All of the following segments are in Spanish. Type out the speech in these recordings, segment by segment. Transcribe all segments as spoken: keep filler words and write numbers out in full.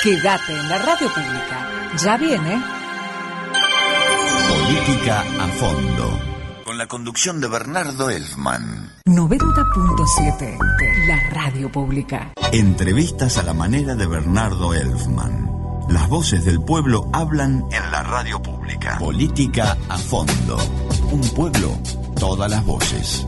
Quédate en la radio pública. Ya viene Política a Fondo, con la conducción de Bernardo Elfman. noventa punto siete, la radio pública. Entrevistas a la manera de Bernardo Elfman. Las voces del pueblo hablan en la radio pública. Política a Fondo. Un pueblo, todas las voces.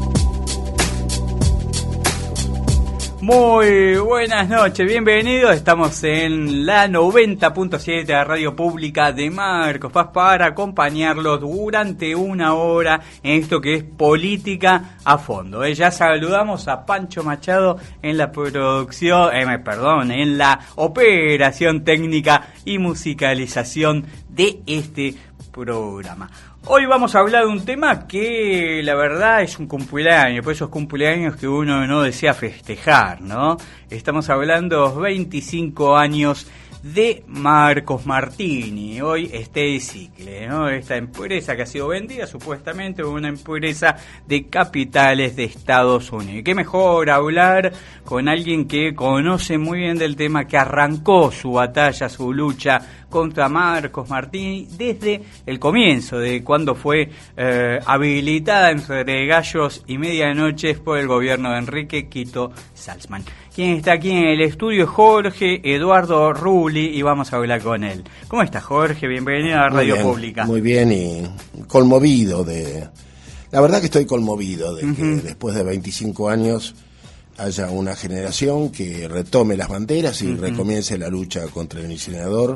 Muy buenas noches, bienvenidos. Estamos en la noventa punto siete de la radio pública de Marcos Paz para acompañarlos durante una hora en esto que es Política a Fondo. Eh, ya saludamos a Pancho Machado en la producción, eh, perdón, en la operación técnica y musicalización de este programa. Hoy vamos a hablar de un tema que la verdad es un cumpleaños, por esos cumpleaños que uno no desea festejar, ¿no? Estamos hablando de los veinticinco años de Marcos Martini, hoy Steady Cicle, ¿no? Esta empresa que ha sido vendida supuestamente una empresa de capitales de Estados Unidos. Y qué mejor hablar con alguien que conoce muy bien del tema, que arrancó su batalla, su lucha contra Marcos Martini desde el comienzo, de cuando fue eh, habilitada entre gallos y medianoches por el gobierno de Enrique Quito Salzman. Quien está aquí en el estudio es Jorge Eduardo Rulli y vamos a hablar con él. ¿Cómo estás, Jorge? Bienvenido a Radio muy bien, Pública. Muy bien y conmovido de... La verdad que estoy conmovido de uh-huh. que después de veinticinco años haya una generación que retome las banderas y uh-huh. recomience la lucha contra el incinerador.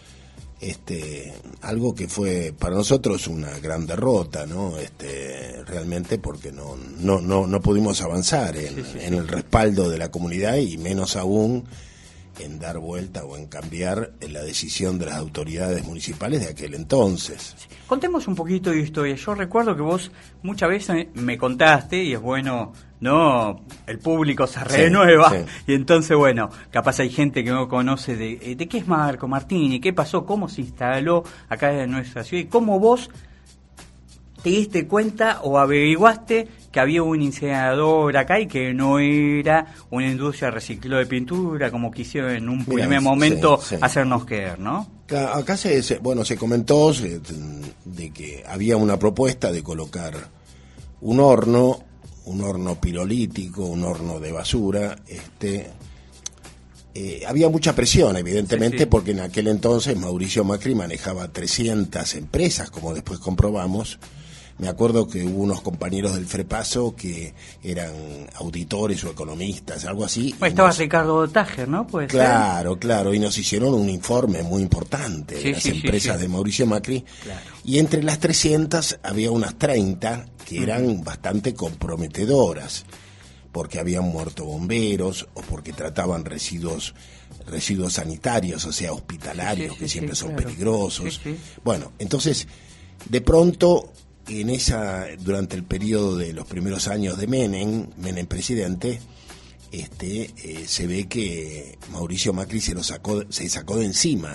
Este, algo que fue para nosotros una gran derrota, ¿no? Este, realmente porque no no no no pudimos avanzar en, sí, sí, en el respaldo de la comunidad y menos aún en dar vuelta o en cambiar la decisión de las autoridades municipales de aquel entonces. Sí. Contemos un poquito de historia. Yo recuerdo que vos muchas veces me contaste, y es bueno, no, el público se renueva, sí, sí. Y entonces, bueno, capaz hay gente que no conoce de, de qué es Marcos Martini, qué pasó, cómo se instaló acá en nuestra ciudad, y cómo vos te diste cuenta o averiguaste que había un incinerador acá y que no era una industria de reciclado de pintura, como quisieron en un Mirá, primer momento sí, sí. hacernos creer, ¿no? Acá se, se bueno se comentó se, de que había una propuesta de colocar un horno, un horno pirolítico, un horno de basura, este eh, había mucha presión, evidentemente, sí, sí. porque en aquel entonces Mauricio Macri manejaba trescientas empresas, como después comprobamos. Me acuerdo que hubo unos compañeros del Frepaso que eran auditores o economistas, algo así. Pues estaba nos... Ricardo Tajer, ¿no? ¿Puede claro, ser? claro, y nos hicieron un informe muy importante sí, de las sí, empresas sí, sí. de Mauricio Macri. Claro. Y entre las trescientas había unas treinta que eran uh-huh. bastante comprometedoras, porque habían muerto bomberos o porque trataban residuos residuos sanitarios, o sea, hospitalarios, sí, sí, que sí, siempre sí, son claro. peligrosos. Sí, sí. Bueno, entonces, de pronto... En esa, durante el periodo de los primeros años de Menem, Menem presidente, este, eh, se ve que Mauricio Macri se lo sacó, se sacó de encima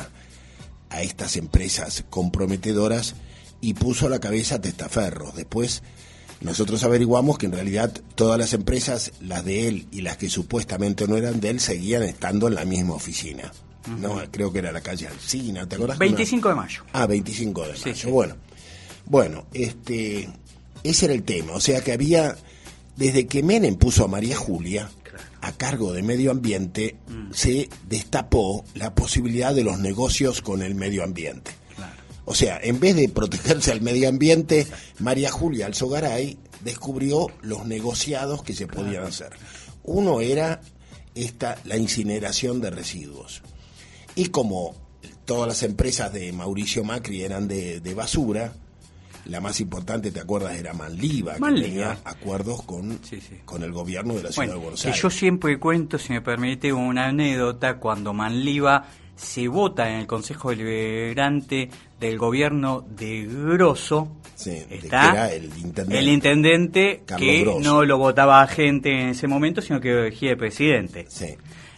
a estas empresas comprometedoras y puso a la cabeza Testaferros. Después nosotros averiguamos que en realidad todas las empresas, las de él y las que supuestamente no eran de él, seguían estando en la misma oficina. Uh-huh. No, creo que era la calle Alsina, ¿te acordás? veinticinco de mayo. Ah, veinticinco de mayo, sí, sí. bueno. Bueno, este, ese era el tema, o sea que había, desde que Menem puso a María Julia claro. a cargo de medio ambiente, mm. se destapó la posibilidad de los negocios con el medio ambiente. Claro. O sea, en vez de protegerse al medio ambiente, Exacto. María Julia Alzogaray descubrió los negociados que se claro. podían hacer. Uno era esta, la incineración de residuos. Y como todas las empresas de Mauricio Macri eran de, de basura, la más importante, ¿te acuerdas? Era Manliva, Manliva. que tenía acuerdos con, sí, sí. con el gobierno de la ciudad bueno, de Buenos Aires. Que yo siempre cuento, si me permite, una anécdota, cuando Manliva se vota en el Consejo Deliberante del gobierno de Grosso, sí, está que era el intendente, el intendente que Grosso. No lo votaba a gente en ese momento, sino que lo elegía el presidente. Sí.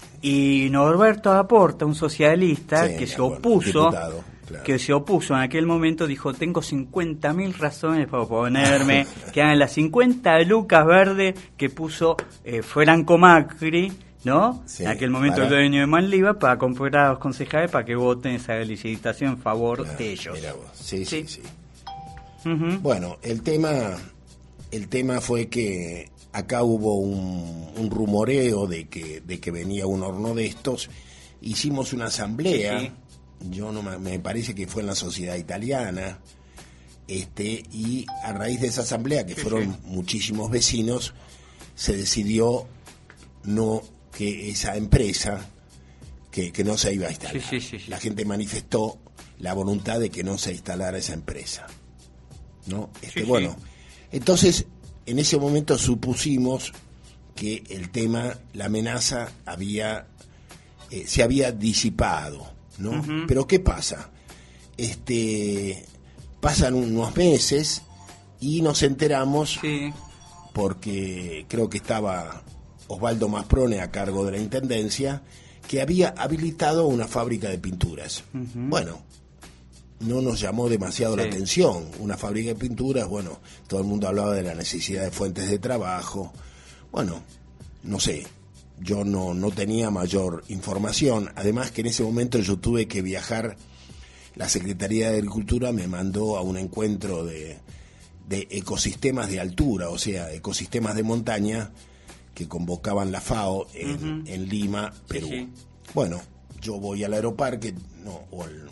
Y Norberto Laporta, un socialista sí, que se acuerdo, opuso... Diputado. Claro. Que se opuso en aquel momento, dijo, tengo cincuenta mil razones para oponerme, que eran las cincuenta lucas verdes que puso eh, Franco Macri ¿no? Sí, en aquel momento para... el dueño de Manliva, para comprar a los concejales para que voten esa licitación en favor Ah, de ellos. Mira vos. Sí, sí, sí. sí. Uh-huh. Bueno, el tema, el tema fue que acá hubo un, un rumoreo de que, de que venía un horno de estos. Hicimos una asamblea, Sí, sí. yo no me, me parece que fue en la Sociedad Italiana, este, y a raíz de esa asamblea, que Sí, fueron sí. muchísimos vecinos, se decidió no que esa empresa que, que no se iba a instalar. Sí, sí, sí, sí. La gente manifestó la voluntad de que no se instalara esa empresa, ¿no? Este, Sí, sí. bueno, entonces en ese momento supusimos que el tema, la amenaza había eh, se había disipado, ¿no? Ujú. Pero ¿qué pasa? Este pasan unos meses y nos enteramos, Sí. porque creo que estaba Osvaldo Masprone a cargo de la Intendencia, que había habilitado una fábrica de pinturas. Ujú. Bueno, no nos llamó demasiado la Sí. atención. Una fábrica de pinturas, bueno, todo el mundo hablaba de la necesidad de fuentes de trabajo. Bueno, no sé, yo no, no tenía mayor información. Además que en ese momento yo tuve que viajar, la Secretaría de Agricultura me mandó a un encuentro de, de ecosistemas de altura, o sea, ecosistemas de montaña, que convocaban la FAO en, Ujú. en Lima, Perú. Sí, sí. Bueno, yo voy al aeroparque, no, o al...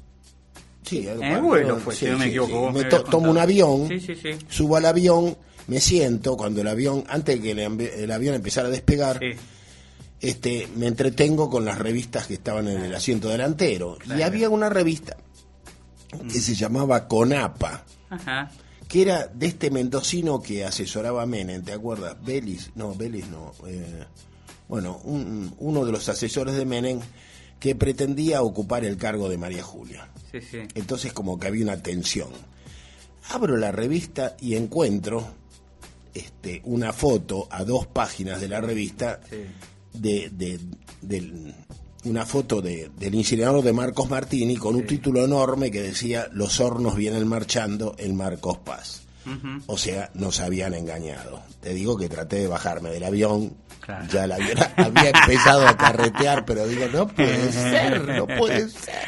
Sí, En el vuelo fue, si no me equivoco. vos Me me to- habías tomo un contado. avión, Sí, sí, sí. subo al avión, me siento, cuando el avión, antes de que el, ambi- el avión empezara a despegar, Sí. este, me entretengo con las revistas que estaban en el asiento delantero. Y Claro. había una revista que se llamaba Conapa, Ajá. que era de este mendocino que asesoraba a Menem, ¿te acuerdas? Belis, no, Belis no. eh, bueno, un- uno de los asesores de Menem que pretendía ocupar el cargo de María Julia. Sí, sí. Entonces como que había una tensión. Abro la revista y encuentro este, una foto a dos páginas de la revista, Sí. de, de, del- una foto de, del incinerador de Marcos Martini con un título enorme que decía: los hornos vienen marchando en Marcos Paz. Ujú. O sea, nos habían engañado. Te digo que traté de bajarme del avión, Claro. ya el avión había empezado a carretear, pero digo, no puede ser, no puede ser.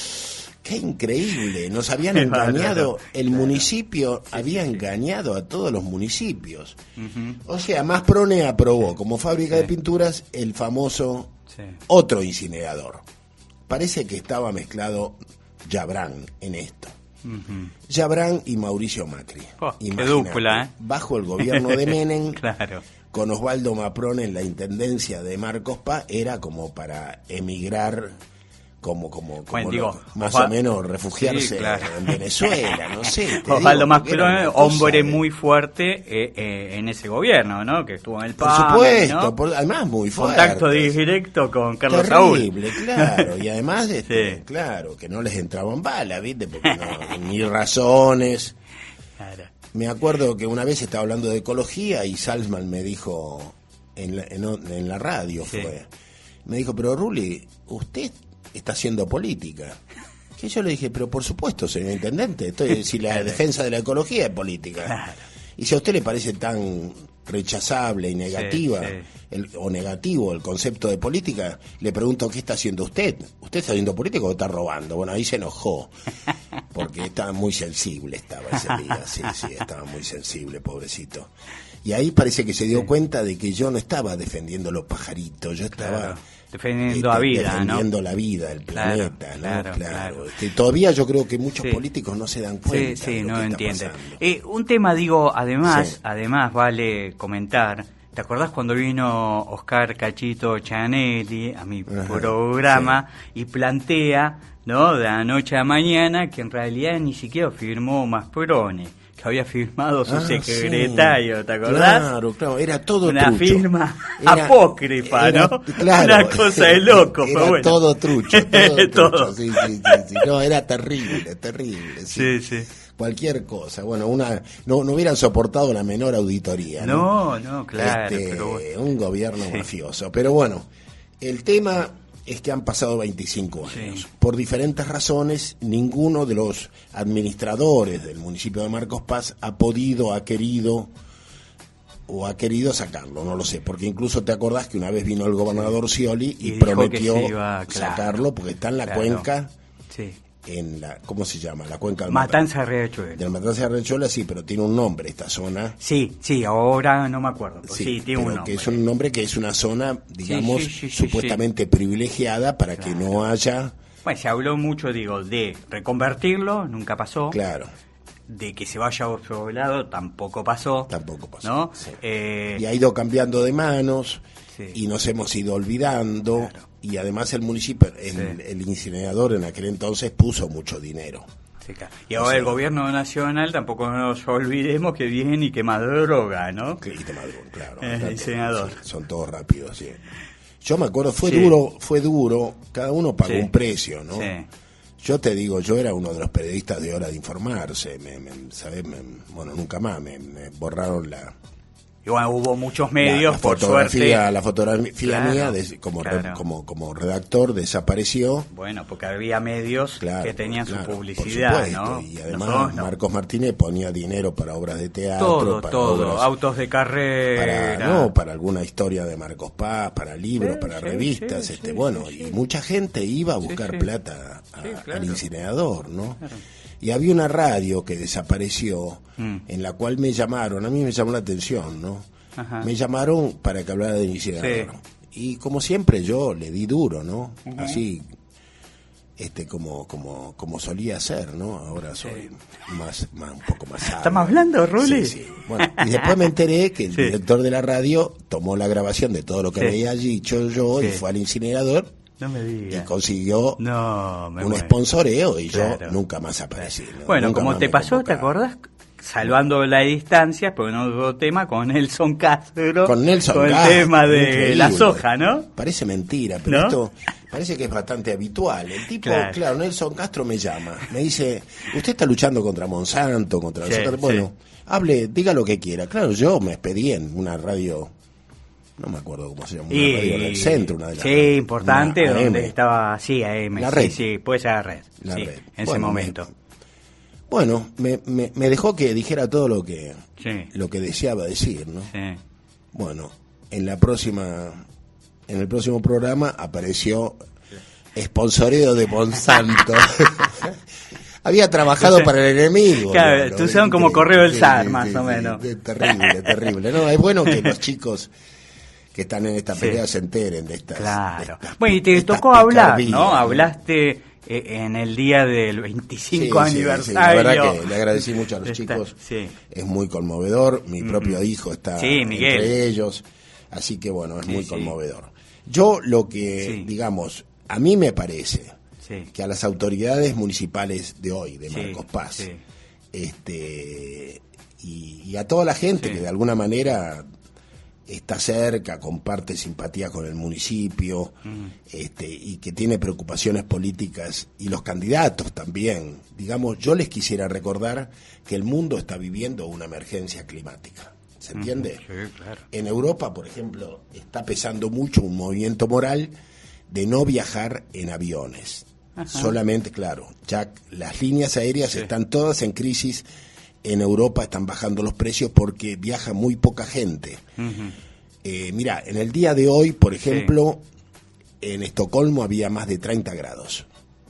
Qué increíble, nos habían Qué engañado, bárbaro. el Claro. municipio Sí, había sí, sí. engañado a todos los municipios. Ujú. O sea, Masprone aprobó como fábrica Sí. de pinturas el famoso Sí. otro incinerador. Parece que estaba mezclado Yabrán en esto. Ujú. Yabrán y Mauricio Macri. Oh, qué Imagínate, dupla, ¿eh? bajo el gobierno de Menem, Claro. con Osvaldo Masprone en la intendencia de Marcos Paz, era como para emigrar, como como, como Bueno, digo, lo- más Osval- o menos refugiarse Sí, claro. en Venezuela, no sé. te Osvaldo digo, porque era Masprone, una cosa hombre de- muy fuerte eh, eh, en ese gobierno, ¿no? Que estuvo en el Por P A M, supuesto, ¿no? por- además muy fuerte. Contacto directo con Carlos Saúl. Terrible, claro, y además, este, Sí. claro, que no les entraban balas, ¿viste? Porque no, ni razones. Claro. Me acuerdo que una vez estaba hablando de ecología y Salzman me dijo, en la, en, en la radio Sí. fue, me dijo, pero Rulli, usted está haciendo política. Que yo le dije, pero por supuesto, señor intendente, estoy, si la defensa de la ecología es política. Claro. Y si a usted le parece tan rechazable y negativa, Sí, sí. El, o negativo el concepto de política, le pregunto qué está haciendo usted. ¿Usted está haciendo política o está robando? Bueno, ahí se enojó, porque estaba muy sensible, estaba ese día, sí, sí, estaba muy sensible, pobrecito. Y ahí parece que se dio cuenta de que yo no estaba defendiendo los pajaritos, yo estaba... Claro. Defendiendo este, a vida, defendiendo ¿no? la vida, el Claro, planeta, ¿no? claro, Claro. claro. Este, todavía yo creo que muchos Sí. políticos no se dan Sí, cuenta sí, de lo no que está entienden. pasando. Eh, un tema, digo, además, Sí. además vale comentar. ¿Te acordás cuando vino Oscar Cachito Chanelli a mi Ajá, programa y plantea, ¿no? De la noche a mañana que en realidad ni siquiera firmó Masprone, que había firmado su Ah, secretario, sí. ¿te acordás? Claro, claro, era todo Una trucho. firma Era- apócrifa, era- ¿no? claro, Una cosa de loco, era pero bueno. todo trucho, todo trucho, Todo. sí, sí, sí, sí. No, era terrible, terrible, sí. Sí, sí. Cualquier cosa, bueno, una no, no hubieran soportado la menor auditoría, ¿no? No, no, claro, Este, pero bueno. un gobierno Sí. mafioso, pero bueno, el tema es que han pasado veinticinco años. Sí. Por diferentes razones, ninguno de los administradores del municipio de Marcos Paz ha podido, ha querido o ha querido sacarlo, no lo sé, porque incluso te acordás que una vez vino el gobernador Scioli y, y prometió iba, claro, sacarlo porque está en la claro, cuenca, sí. en la, ¿cómo se llama? La cuenca del Matanza Riachuelo. De la Matanza de Riachuelo, sí, pero tiene un nombre esta zona. Sí, sí, ahora no me acuerdo, sí, sí tiene un nombre. Que es un nombre que es una zona, digamos, sí, sí, sí, supuestamente sí, sí. privilegiada para claro. que no haya... Bueno, se habló mucho, digo, de reconvertirlo, nunca pasó. Claro. De que se vaya a otro lado, tampoco pasó. Tampoco pasó. ¿No? Sí. Eh... Y ha ido cambiando de manos, sí. y nos hemos ido olvidando, claro. y además el municipio, el, sí. el incinerador en aquel entonces puso mucho dinero. Sí, claro. Y ahora o sea, el gobierno nacional, tampoco nos olvidemos que viene y quema droga, ¿no? Que y quema droga, claro. El incinerador. Sí, son todos rápidos, sí. Yo me acuerdo, fue sí. duro, fue duro, cada uno pagó sí. un precio, ¿no? Sí. Yo te digo, yo era uno de los periodistas de Hora de Informarse, me, me, ¿sabes? Me, bueno, nunca más, me, me borraron la... Y bueno, hubo muchos medios, la, la por fotografía, suerte. La fotografía claro, mía, de, como, claro. re, como, como redactor, desapareció. Bueno, porque había medios claro, que tenían claro, su publicidad, ¿no? Y además Nosotros, no. Marcos Martínez ponía dinero para obras de teatro, todo, para todo, obras, autos de carrera. Para, no, para alguna historia de Marcos Paz, para libros, sí, para sí, revistas, sí, este sí, bueno, sí, y sí. mucha gente iba a buscar sí, sí. plata a, sí, claro. al incinerador, ¿no? Claro. Y había una radio que desapareció, mm. en la cual me llamaron, a mí me llamó la atención, ¿no? Ajá. Me llamaron para que hablara del incinerador. Sí. Y como siempre yo le di duro, ¿no? Uh-huh. Así, este como como como solía ser, ¿no? Ahora soy sí. más, más un poco más sabio. ¿Estamos hablando, Ruli? Sí, sí. Bueno, y después me enteré que el sí. director de la radio tomó la grabación de todo lo que sí. había dicho yo sí. y fue al incinerador. No me digas. Y consiguió no, me un muero. sponsoreo y claro. yo nunca más aparecí. ¿no? Bueno, nunca como te pasó, ¿te acordás? Salvando la distancia, pero no otro tema, con Nelson Castro. Con Nelson Con Castro, el tema de increíble. la soja, ¿no? Parece mentira, pero ¿no? esto parece que es bastante habitual. El tipo, claro. claro, Nelson Castro me llama, me dice, usted está luchando contra Monsanto, contra sí, la soja. Bueno, sí. hable, diga lo que quiera. Claro, yo me expedí en una radio... No me acuerdo cómo se llama, una y, radio en el centro, una de las... Sí, importante, una donde A M. estaba, sí, A M. La sí, red. Sí, puede ser la red. La sí, red. En bueno, ese momento. Me, bueno, me, me, me dejó que dijera todo lo que sí. lo que deseaba decir, ¿no? Sí. Bueno, en la próxima, en el próximo programa apareció sponsoreo de Monsanto. Había trabajado para el enemigo. Claro, ¿no? tú son como correo del zar, más o menos. Terrible, terrible. No, es bueno que los chicos que están en esta pelea sí. se enteren de estas. Claro. De estas, bueno, y te tocó hablar, ¿no? Hablaste eh, en el día del veinticinco sí, aniversario. Sí, sí. La verdad que le agradecí mucho a los Está, chicos. Sí. Es muy conmovedor. Mi propio mm. hijo está sí, entre ellos. Así que bueno, es sí, muy sí. conmovedor. Yo lo que, sí. digamos, a mí me parece sí. que a las autoridades municipales de hoy, de Marcos sí, Paz, sí. este y, y a toda la gente sí. que de alguna manera está cerca, comparte simpatía con el municipio, mm. este, y que tiene preocupaciones políticas, y los candidatos también, digamos, yo les quisiera recordar que el mundo está viviendo una emergencia climática. ¿Se entiende? Sí, claro. En Europa, por ejemplo, está pesando mucho un movimiento moral de no viajar en aviones. Ajá. Solamente, claro, ya las líneas aéreas sí. están todas en crisis. En Europa están bajando los precios porque viaja muy poca gente. Uh-huh. Eh, mira, en el día de hoy, por ejemplo, sí. en Estocolmo había más de treinta grados.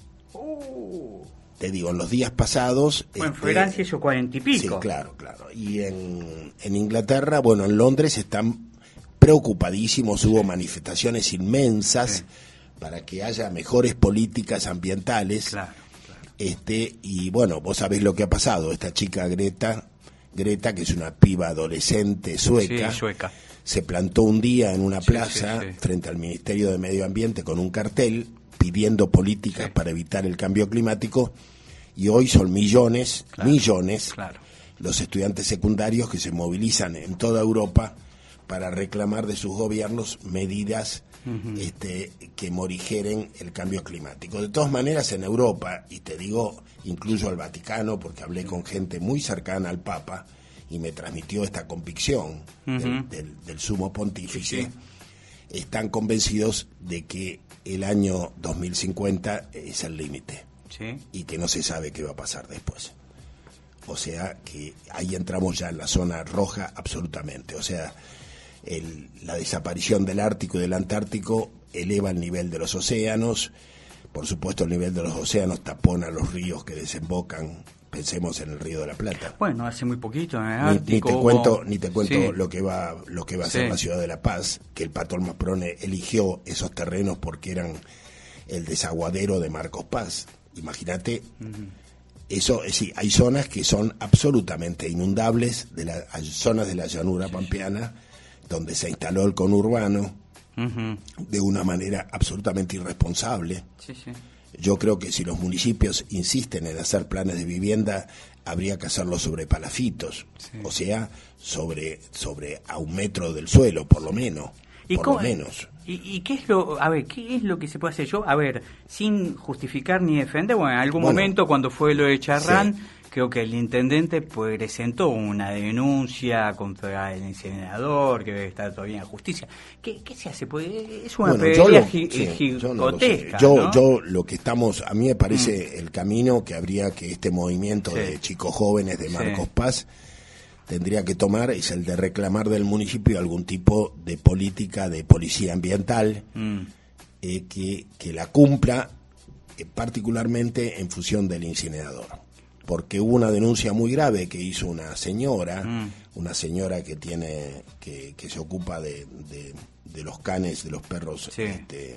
Uh. Te digo, en los días pasados... Bueno, este, fue Francia hizo cuarenta y pico. Sí, claro, claro. Y en, en Inglaterra, bueno, en Londres están preocupadísimos, hubo manifestaciones inmensas sí. para que haya mejores políticas ambientales. Claro, claro. Este, y bueno, vos sabés lo que ha pasado. Esta chica Greta, Greta, que es una piba adolescente sueca, sí, sueca. se plantó un día en una sí, plaza sí, sí. frente al Ministerio de Medio Ambiente con un cartel pidiendo políticas sí. para evitar el cambio climático, y hoy son millones, claro, millones, claro. los estudiantes secundarios que se movilizan en toda Europa para reclamar de sus gobiernos medidas uh-huh. este, que morigeren el cambio climático. De todas maneras, en Europa, y te digo, incluyo al Vaticano, porque hablé con gente muy cercana al Papa, y me transmitió esta convicción uh-huh. del, del, del sumo pontífice, sí. están convencidos de que el año dos mil cincuenta es el límite, ¿sí? y que no se sabe qué va a pasar después. O sea que ahí entramos ya en la zona roja absolutamente. O sea, el, la desaparición del Ártico y del Antártico eleva el nivel de los océanos. Por supuesto, el nivel de los océanos tapona los ríos que desembocan. Pensemos en el Río de la Plata. Bueno, hace muy poquito en el Ni, Ártico. ni te hubo... cuento, ni te cuento sí. lo que va, lo que va a ser Sí. la ciudad de La Paz, que el Pato Maprone eligió esos terrenos porque eran el desaguadero de Marcos Paz. Imagínate, uh-huh. eso, es decir, hay zonas que son absolutamente inundables, de la, hay zonas de la llanura sí, pampeana, sí. donde se instaló el conurbano uh-huh. de una manera absolutamente irresponsable. Sí, sí. Yo creo que si los municipios insisten en hacer planes de vivienda, habría que hacerlo sobre palafitos, sí. o sea, sobre sobre a un metro del suelo, por lo menos, ¿Y por cómo, lo menos. ¿y, ¿Y qué es lo, a ver, qué es lo que se puede hacer? Yo, a ver, sin justificar ni defender, bueno, en algún bueno, momento cuando fue lo de Charrán, sí. creo que el intendente pues, presentó una denuncia contra el incinerador, que debe estar todavía en justicia. ¿Qué, qué se hace? Pues es una bueno, pedrea gi- sí, gigantesca. Yo, ¿no? yo lo que estamos, a mí me parece mm. el camino que habría que este movimiento sí. de chicos jóvenes de Marcos sí. Paz tendría que tomar es el de reclamar del municipio algún tipo de política de policía ambiental mm. eh, que, que la cumpla eh, particularmente en función del incinerador. Porque hubo una denuncia muy grave que hizo una señora, mm. una señora que tiene que, que se ocupa de, de, de los canes, de los perros sí. este,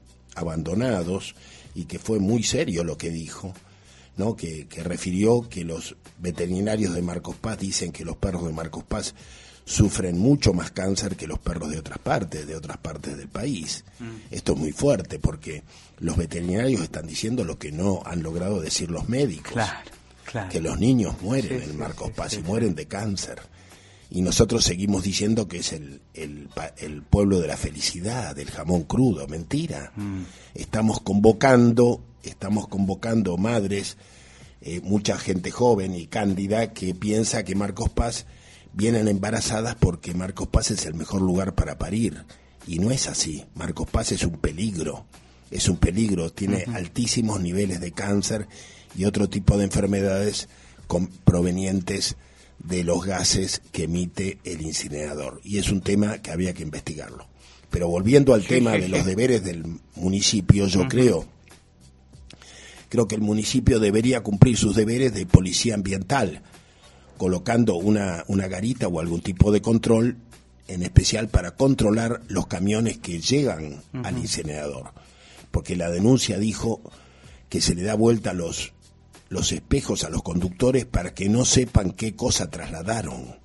abandonados, y que fue muy serio lo que dijo, ¿no? Que, que refirió que los veterinarios de Marcos Paz dicen que los perros de Marcos Paz sufren mucho más cáncer que los perros de otras partes, de otras partes del país. Mm. Esto es muy fuerte porque los veterinarios están diciendo lo que no han logrado decir los médicos. Claro. Claro. Que los niños mueren sí, en Marcos sí, Paz sí, y sí. mueren de cáncer. Y nosotros seguimos diciendo que es el, el, el pueblo de la felicidad, del jamón crudo. Mentira. Mm. Estamos convocando, estamos convocando madres, eh, mucha gente joven y cándida que piensa que Marcos Paz vienen embarazadas porque Marcos Paz es el mejor lugar para parir. Y no es así. Marcos Paz es un peligro. Es un peligro. Tiene uh-huh. altísimos niveles de cáncer y otro tipo de enfermedades con, provenientes de los gases que emite el incinerador. Y es un tema que había que investigarlo. Pero volviendo al sí, tema sí, de sí. los deberes del municipio, yo uh-huh. creo, creo que el municipio debería cumplir sus deberes de policía ambiental, colocando una, una garita o algún tipo de control, en especial para controlar los camiones que llegan uh-huh. al incinerador. Porque la denuncia dijo que se le da vuelta a los los espejos a los conductores para que no sepan qué cosa trasladaron.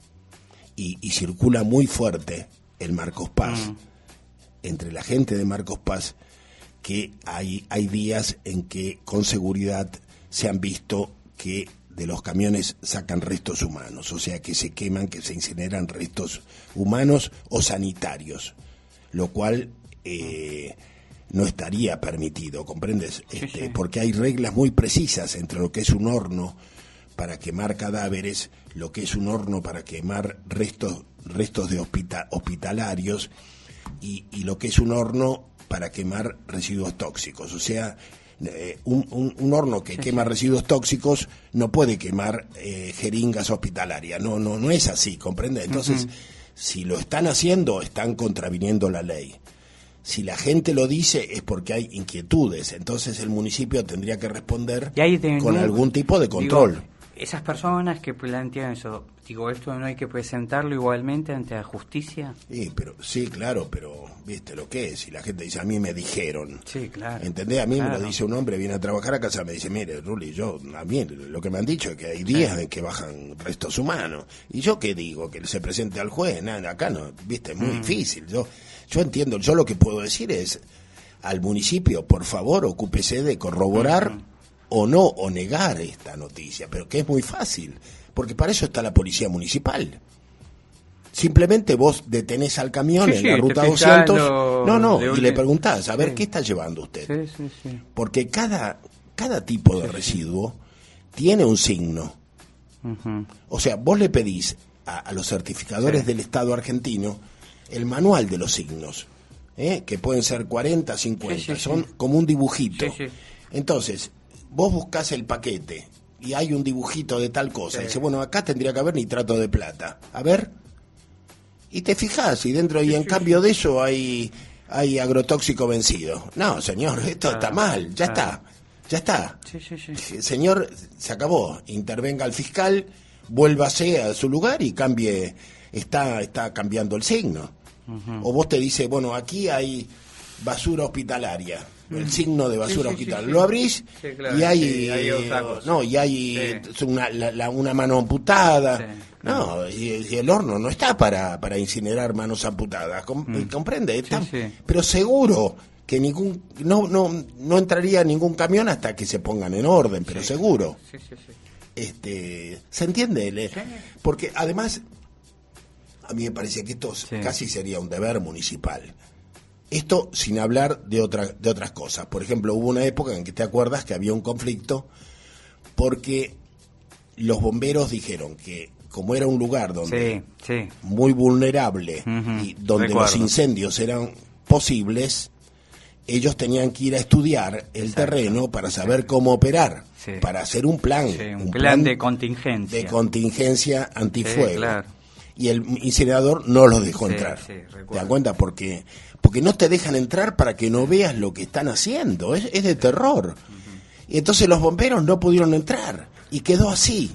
Y, y circula muy fuerte el Marcos Paz, mm. entre la gente de Marcos Paz, que hay, hay días en que con seguridad se han visto que de los camiones sacan restos humanos, o sea que se queman, que se incineran restos humanos o sanitarios, lo cual... Eh, no estaría permitido, ¿comprendes? Este, sí, sí. Porque hay reglas muy precisas entre lo que es un horno para quemar cadáveres, lo que es un horno para quemar restos restos de hospita- hospitalarios y, y lo que es un horno para quemar residuos tóxicos. O sea, eh, un, un, un horno que sí, quema sí. residuos tóxicos no puede quemar eh, jeringas hospitalarias. No, no, no es así, ¿comprendes? Entonces, uh-huh. si lo están haciendo, están contraviniendo la ley. Si la gente lo dice es porque hay inquietudes, entonces el municipio tendría que responder con un, algún tipo de control. Digo, esas personas que plantean eso, digo, ¿esto no hay que presentarlo igualmente ante la justicia? Sí, pero sí, claro, pero viste lo que es, si la gente dice, a mí me dijeron. Sí, claro. ¿Entendés? A mí claro. me lo dice un hombre, viene a trabajar a casa, me dice, mire, Ruli, yo, a mí lo que me han dicho es que hay días sí. en que bajan restos humanos. ¿Y yo qué digo? Que se presente al juez, nada, acá no, viste, es muy mm. difícil, yo... Yo entiendo, yo lo que puedo decir es al municipio, por favor, ocúpese de corroborar uh-huh. o no, o negar esta noticia, pero que es muy fácil, porque para eso está la policía municipal. Simplemente vos detenés al camión sí, en sí, la ruta doscientos, lo, no, no, y le preguntás, a ver, sí. ¿qué está llevando usted? Sí, sí, sí. Porque cada, cada tipo de sí, residuo sí. tiene un signo. Uh-huh. O sea, vos le pedís a, a los certificadores sí. del Estado argentino el manual de los signos, ¿eh? que pueden ser cuarenta, cincuenta, sí, sí, son sí. como un dibujito. Sí, sí. Entonces, vos buscás el paquete y hay un dibujito de tal cosa. Sí. Dice, bueno, acá tendría que haber nitrato de plata. A ver. Y te fijas, y dentro y en sí, cambio sí. de eso hay hay agrotóxico vencido. No, señor, esto claro, está mal, ya claro. está. Ya está. Sí, sí, sí. Señor, se acabó. Intervenga el fiscal, vuélvase a su lugar y cambie, está está cambiando el signo. Uh-huh. O vos te dice, bueno, aquí hay basura hospitalaria. El signo de basura sí, sí, hospital. Sí, sí. Lo abrís sí, claro, y hay, sí, hay eh, no y hay sí. una la, la, una mano amputada. Sí, claro. No, y, y el horno no está para para incinerar manos amputadas. Com, mm. ¿Comprende? Está, sí, sí. Pero seguro que ningún no no no entraría ningún camión hasta que se pongan en orden, pero sí. seguro. Sí, sí, sí. Este, ¿se entiende? Sí. Porque además a mí me parece que esto sí. casi sería un deber municipal. Esto sin hablar de, otra, de otras cosas. Por ejemplo, hubo una época en que te acuerdas que había un conflicto porque los bomberos dijeron que como era un lugar donde sí, sí. muy vulnerable uh-huh. y donde Recuerdo. los incendios eran posibles, ellos tenían que ir a estudiar el Exacto. terreno para saber Exacto. cómo operar, sí. para hacer un plan. Sí, un, un plan, plan de contingencia. De contingencia antifuego. Sí, claro. Y el incinerador no los dejó sí, entrar. Sí, ¿te das cuenta? Porque porque no te dejan entrar para que no veas lo que están haciendo. Es, es de terror. Uh-huh. Y entonces los bomberos no pudieron entrar. Y quedó así.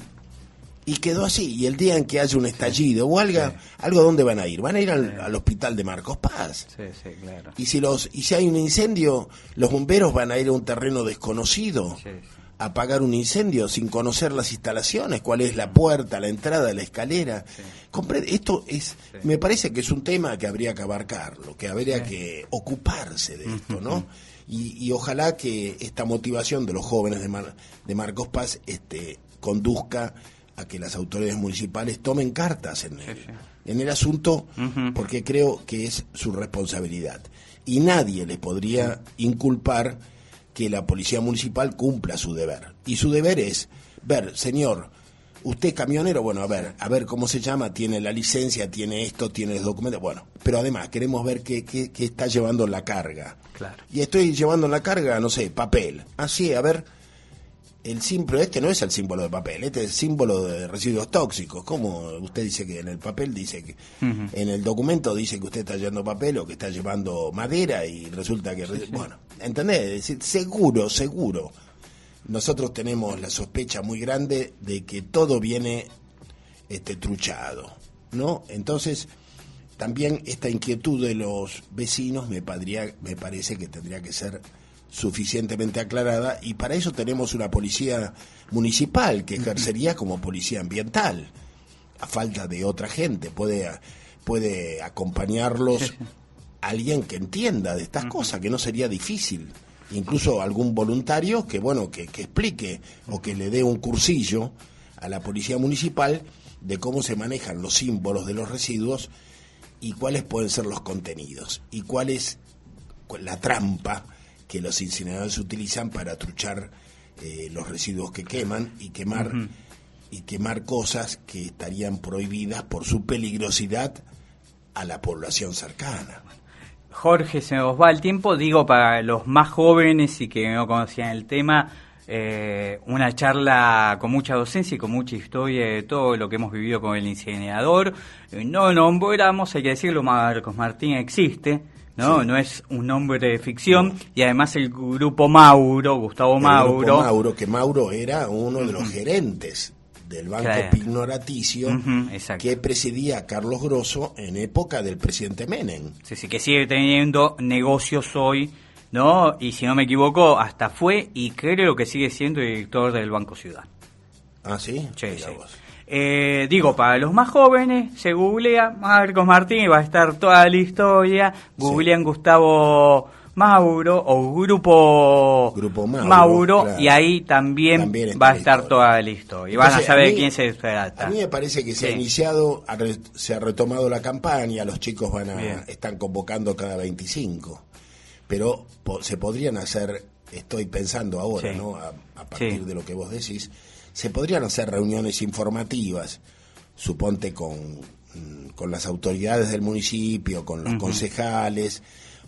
Y quedó así. Y el día en que haya un estallido sí, o algo, sí. algo, ¿dónde van a ir? Van a ir al, sí. al hospital de Marcos Paz. Sí, sí, claro. Y si los y si hay un incendio, los bomberos van a ir a un terreno desconocido. Sí, sí. Apagar un incendio sin conocer las instalaciones, cuál es la puerta, la entrada, la escalera. Sí. Comprende, esto es, sí. me parece que es un tema que habría que abarcarlo, que habría sí. que ocuparse de esto, ¿no? Y, y ojalá que esta motivación de los jóvenes de, Mar, de Marcos Paz este, conduzca a que las autoridades municipales tomen cartas en el, sí, sí. en el asunto, uh-huh. porque creo que es su responsabilidad. Y nadie le podría sí. inculpar que la policía municipal cumpla su deber. Y su deber es ver, señor, usted es camionero, bueno, a ver, a ver cómo se llama, tiene la licencia, tiene esto, tiene los documentos, bueno, pero además queremos ver qué, qué, qué está llevando la carga. Claro. Y estoy llevando en la carga, no sé, papel. Ah, sí, a ver, el símbolo, este no es el símbolo de papel, este es el símbolo de residuos tóxicos. ¿Cómo usted dice que en el papel dice que, uh-huh. en el documento dice que usted está llevando papel o que está llevando madera y resulta que, sí, sí. bueno, ¿entendés? Es decir, seguro, seguro. Nosotros tenemos la sospecha muy grande de que todo viene este truchado, ¿no? Entonces, también esta inquietud de los vecinos me, padría, me parece que tendría que ser suficientemente aclarada, y para eso tenemos una policía municipal que ejercería como policía ambiental, a falta de otra gente. Puede, puede acompañarlos alguien que entienda de estas cosas, que no sería difícil. Incluso algún voluntario que, bueno, que, que explique o que le dé un cursillo a la policía municipal de cómo se manejan los símbolos de los residuos y cuáles pueden ser los contenidos y cuál es la trampa que los incineradores utilizan para truchar eh, los residuos que queman y quemar uh-huh. y quemar cosas que estarían prohibidas por su peligrosidad a la población cercana. Jorge, se nos va el tiempo. Digo, para los más jóvenes y que no conocían el tema, eh, una charla con mucha docencia y con mucha historia de todo lo que hemos vivido con el incinerador. Eh, no nombramos, hay que decirlo, Marcos Martín existe, ¿no? Sí. No es un nombre de ficción, no. Y además el grupo Mauro, Gustavo el Mauro. Grupo Mauro, que Mauro era uno de los uh-huh. gerentes del Banco claro. Pignoraticio, uh-huh, que presidía a Carlos Grosso en época del presidente Menem. Sí, sí, que sigue teniendo negocios hoy, ¿no? Y si no me equivoco, hasta fue y creo que sigue siendo director del Banco Ciudad. Ah, ¿sí? Sí, sí. Eh, digo, para los más jóvenes, se googlea Marcos Martín y va a estar toda la historia. Googlean sí. Gustavo Mauro o Grupo, Grupo Mauro, Mauro claro. Y ahí también, también va a estar toda la historia. Y Entonces, van a saber a mí, quién se trata. A mí me parece que se sí. ha iniciado, se ha retomado la campaña, los chicos van a Bien. están convocando cada veinticinco. Pero po, se podrían hacer, estoy pensando ahora, sí. ¿no? A, a partir sí. de lo que vos decís, se podrían hacer reuniones informativas, suponte con, con las autoridades del municipio, con los uh-huh. concejales,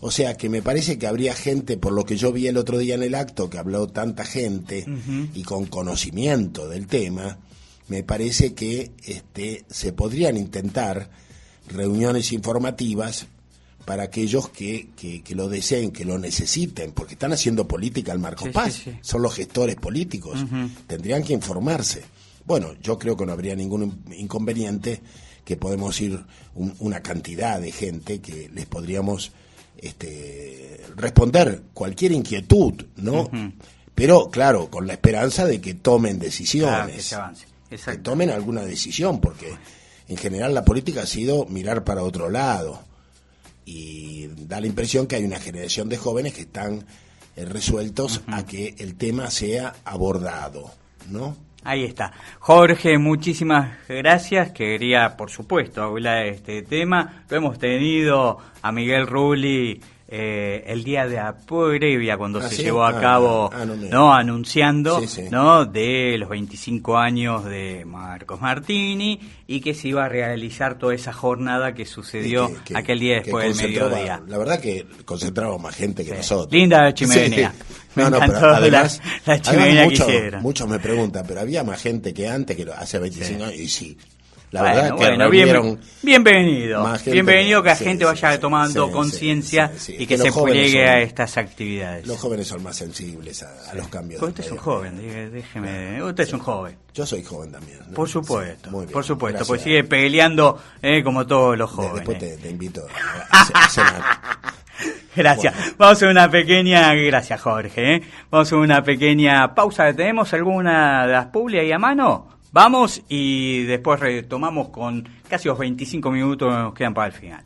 O sea que me parece que habría gente, por lo que yo vi el otro día en el acto, que habló tanta gente uh-huh. y con conocimiento del tema, me parece que este, se podrían intentar reuniones informativas para aquellos que, que, que lo deseen, que lo necesiten, porque están haciendo política al Marcos sí, Paz, sí, sí. son los gestores políticos, uh-huh. tendrían que informarse. Bueno, yo creo que no habría ningún inconveniente, que podemos ir un, una cantidad de gente que les podríamos este, responder cualquier inquietud, ¿no? Uh-huh. Pero, claro, con la esperanza de que tomen decisiones, claro, que se avance. que tomen alguna decisión, porque en general la política ha sido mirar para otro lado, y da la impresión que hay una generación de jóvenes que están eh, resueltos uh-huh. a que el tema sea abordado, ¿no? Ahí está. Jorge, muchísimas gracias. Quería, por supuesto, hablar de este tema. Lo hemos tenido a Miguel Rulli eh, el día de la previa, cuando ah, se ¿sí? llevó a ah, cabo, ah, no, no anunciando sí, sí. no de los veinticinco años de Marcos Martini, y que se iba a realizar toda esa jornada que sucedió que, que, aquel día después del mediodía. La verdad que concentraba más gente que sí. nosotros. Linda chimenea. Sí. Me no, no, encantó pero además, la, la chimenea mucho, que hicieron. Muchos me preguntan, pero había más gente que antes, que hace veinticinco sí. años, y sí. La bueno, verdad que bueno, bien, bienvenido. Bienvenido que la sí, gente vaya sí, tomando sí, conciencia sí, sí, sí. y que, que se pliegue a estas actividades. Los jóvenes son más sensibles a, a los cambios. Usted es un joven, déjeme. Usted es un joven. Yo soy joven también, ¿no? Por supuesto, sí, bien, por supuesto, gracias. Pues sigue peleando eh, como todos los jóvenes. Después te, te invito a, a cenar. Gracias. Bueno. Vamos a hacer una pequeña... Gracias, Jorge. ¿eh? Vamos a hacer una pequeña pausa. ¿Tenemos alguna de las publi ahí a mano? Vamos y después retomamos con casi los veinticinco minutos que nos quedan para el final.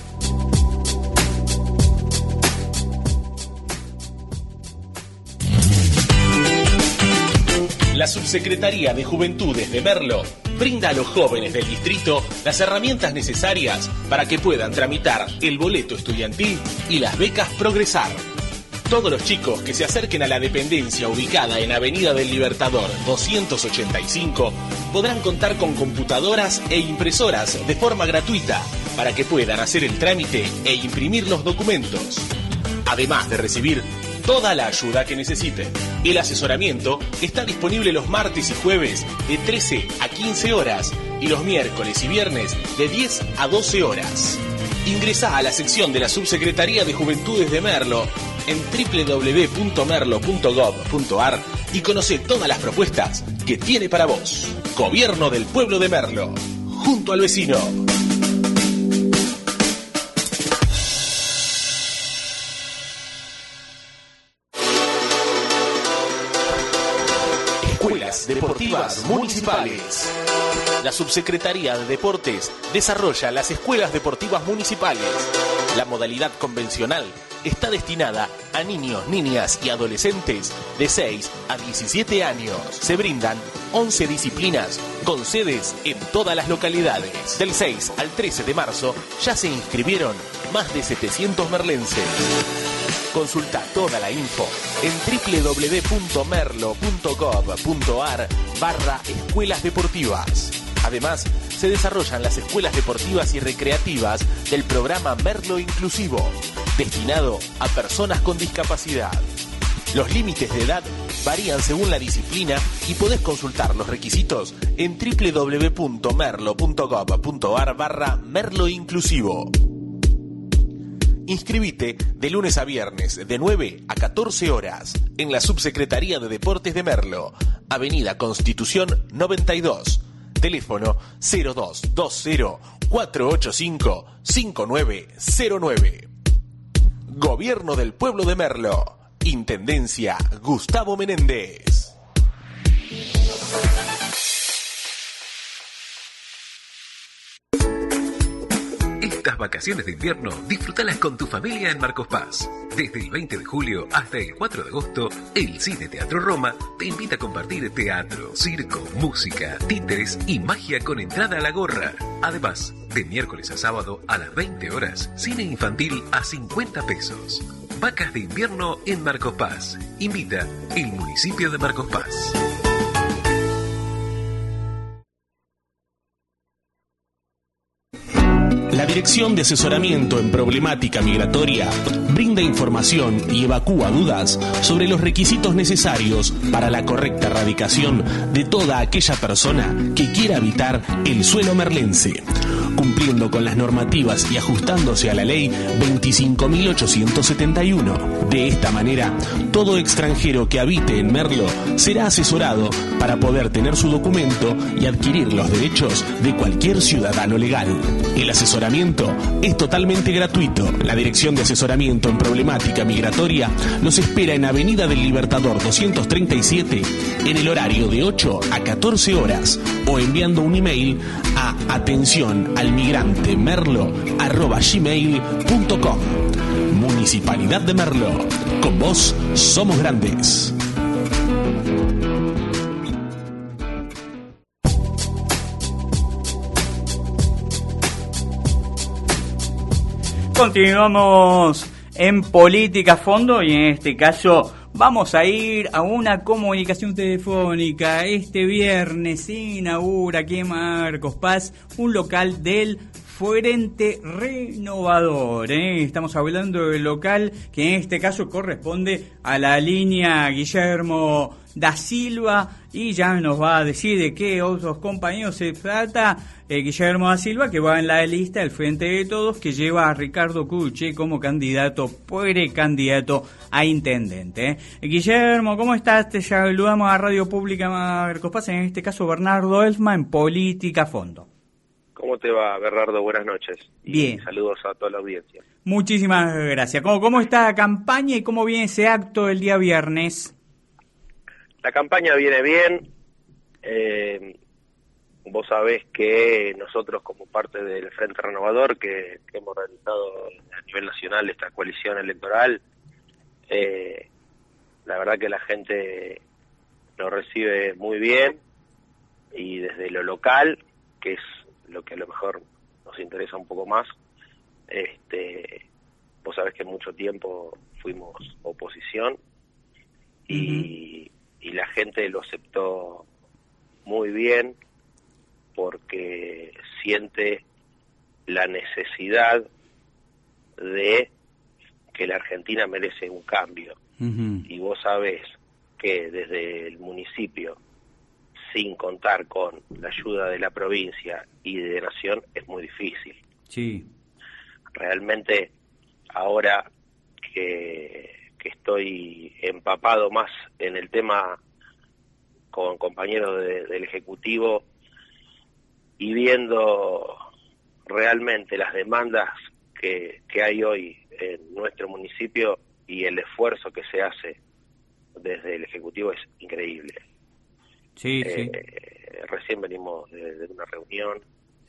La Subsecretaría de Juventudes de Merlo brinda a los jóvenes del distrito las herramientas necesarias para que puedan tramitar el boleto estudiantil y las becas Progresar. Todos los chicos que se acerquen a la dependencia ubicada en Avenida del Libertador doscientos ochenta y cinco podrán contar con computadoras e impresoras de forma gratuita para que puedan hacer el trámite e imprimir los documentos. Además de recibir toda la ayuda que necesiten. El asesoramiento está disponible los martes y jueves de trece a quince horas y los miércoles y viernes de diez a doce horas. Ingresá a la sección de la Subsecretaría de Juventudes de Merlo en doble u doble u doble u punto merlo punto gob punto ar y conoce todas las propuestas que tiene para vos. Gobierno del Pueblo de Merlo, junto al vecino. Escuelas Deportivas Municipales. La Subsecretaría de Deportes desarrolla las escuelas deportivas municipales. La modalidad convencional está destinada a niños, niñas y adolescentes de seis a diecisiete años. Se brindan once disciplinas con sedes en todas las localidades. Del seis al trece de marzo ya se inscribieron más de setecientos merlenses. Consulta toda la info en doble u doble u doble u punto merlo punto gob punto ar barra escuelas deportivas. Además, se desarrollan las escuelas deportivas y recreativas del programa Merlo Inclusivo, destinado a personas con discapacidad. Los límites de edad varían según la disciplina y podés consultar los requisitos en doble u doble u doble u punto merlo punto gob punto ar barra Merlo Inclusivo. Inscribite de lunes a viernes de nueve a catorce horas en la Subsecretaría de Deportes de Merlo, Avenida Constitución noventa y dos. Teléfono cero dos dos cero cuatro ocho cinco cinco nueve cero nueve. Gobierno del Pueblo de Merlo. Intendencia Gustavo Menéndez. Estas vacaciones de invierno, disfrútalas con tu familia en Marcos Paz. Desde el veinte de julio hasta el cuatro de agosto, el Cine Teatro Roma te invita a compartir teatro, circo, música, títeres y magia con entrada a la gorra. Además, de miércoles a sábado a las veinte horas, cine infantil a cincuenta pesos. Vacas de invierno en Marcos Paz. Invita el municipio de Marcos Paz. La Dirección de Asesoramiento en Problemática Migratoria brinda información y evacúa dudas sobre los requisitos necesarios para la correcta radicación de toda aquella persona que quiera habitar el suelo merlense, cumpliendo con las normativas y ajustándose a la ley veinticinco mil ochocientos setenta y uno. De esta manera, todo extranjero que habite en Merlo será asesorado para poder tener su documento y adquirir los derechos de cualquier ciudadano legal. El asesoramiento es totalmente gratuito. La Dirección de Asesoramiento en Problemática Migratoria los espera en Avenida del Libertador doscientos treinta y siete en el horario de ocho a catorce horas o enviando un email a atención al migrante merlo arroba gmail punto com. Municipalidad de Merlo. Con vos somos grandes. Continuamos en Política a Fondo y en este caso vamos a ir a una comunicación telefónica. Este viernes se inaugura aquí en Marcos Paz un local del Frente Renovador, ¿eh? Estamos hablando del local que en este caso corresponde a la línea Guillermo da Silva y ya nos va a decir de qué otros compañeros se trata. eh, Guillermo da Silva, que va en la lista del Frente de Todos, que lleva a Ricardo Cuche como candidato, precandidato a intendente, ¿eh? Guillermo, ¿cómo estás? Te saludamos a Radio Pública Marcos Paz, en este caso Bernardo Elfman, en Política a Fondo. ¿Cómo te va, Bernardo? Buenas noches. Y bien. Saludos a toda la audiencia. Muchísimas gracias. ¿Cómo, cómo está la campaña y cómo viene ese acto el día viernes? La campaña viene bien. Eh, vos sabés que nosotros, como parte del Frente Renovador, que, que hemos realizado a nivel nacional esta coalición electoral, eh, la verdad que la gente lo recibe muy bien, y desde lo local, que es lo que a lo mejor nos interesa un poco más, este, vos sabés que mucho tiempo fuimos oposición y, uh-huh. y la gente lo aceptó muy bien porque siente la necesidad de que la Argentina merece un cambio. Uh-huh. Y vos sabés que desde el municipio, sin contar con la ayuda de la provincia y de Nación, es muy difícil. Sí. Realmente, ahora que, que estoy empapado más en el tema con compañeros de, del Ejecutivo y viendo realmente las demandas que, que hay hoy en nuestro municipio y el esfuerzo que se hace desde el Ejecutivo, es increíble. Sí, eh, sí. Recién venimos de, de una reunión